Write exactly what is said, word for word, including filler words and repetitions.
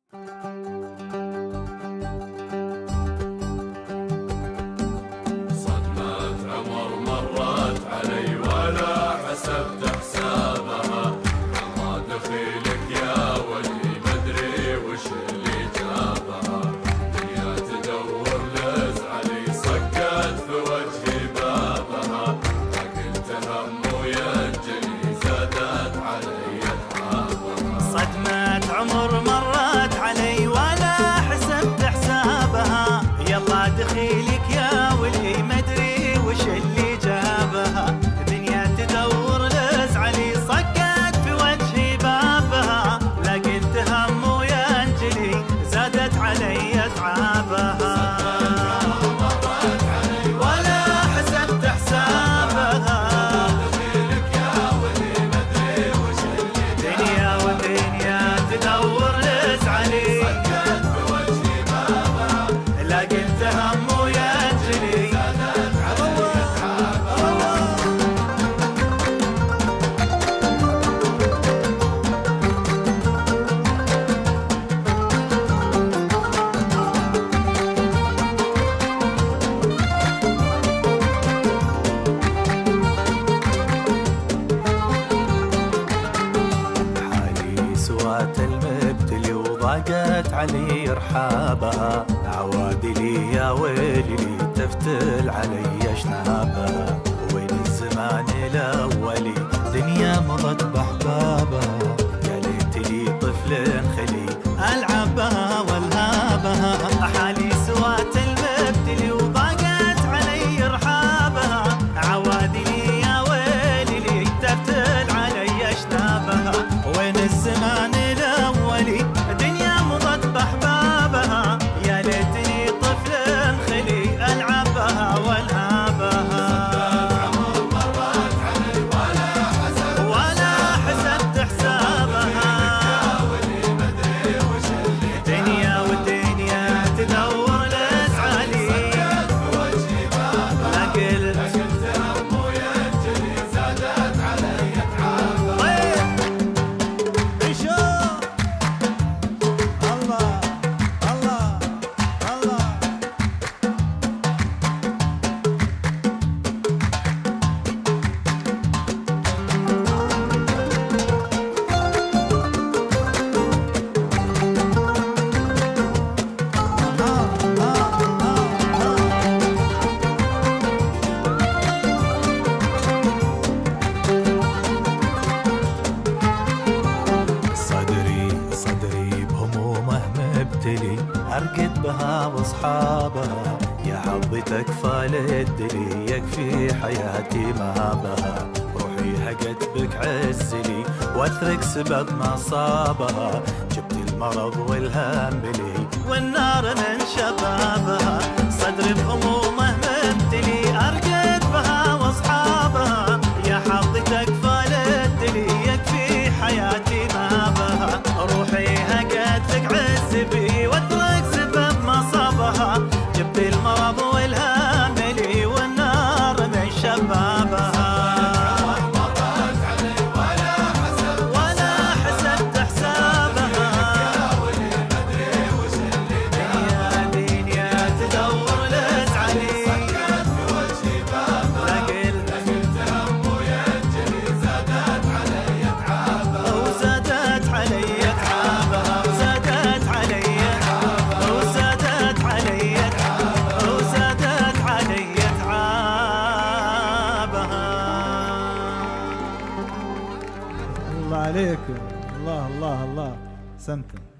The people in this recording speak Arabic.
صدمة عمر مرت علي ولا حسبت حسابها، الله دخيلك يا ولي مدري وش اللي جابها، دنيا تدور لزعلي صكت في وجهي بابها، ما قلت هم وينجلي زادت علي اتعابها. صدمة عمر مرت علي ولا حسبت حسابها، يلا دخيلك يا ولي مدري وش اللي جابها، دنيا تدور لزعلي صكت في وجهي بابها، لا قلت هم وينجلي زادت علي اتعابها. ولا حسبت حسابها، دنيا ودنيا تدور لزعلي لا قلت هم وينجلي. حالي سوات المبتلي وضاقت علي رحابها، عوادلي يا ويلي تفتل علي اشنابها، وين الزمان الاولي دنيا مضت باحبابها، يا ليتلي طفل خلي العب بها والهابها. حالي سوات المبتلي وضاقت علي رحابها، عوادلي يا ويلي تفتل علي اشنابها، وين الزمان الاولي دنيا مضت باحبابها، يا ليتني طفل خلي العبها والهابها. ولا حسبت حسابها، دنيا والدنيا تدور لزعلي لا قلت أرقد بها واصحابها، يا حظتك فال الدلي يكفي حياتي ما بها، روحي هقت بك عزلي واثرك سبب ما صابها، جبت المرض والهم بلي والنار من شبابها، صدري بهمومه ممتلي أرقد بها واصحابها، يا حظتك فال الدلي يكفي حياتي ما بها، روحي هقت لك عزبي واترك سبب ما صابها، جبت المرض والهم لي والنار من شبابها. ولا حسبت حسابها، دنيا دنيا تدور لزعلي لا قلت هم وينجلي زادت علي اتعابها، وزادت علي اتعابها، وزادت علي وزادت علي وزادت علي اتعابها. الله عليكم، الله الله الله، سنتم.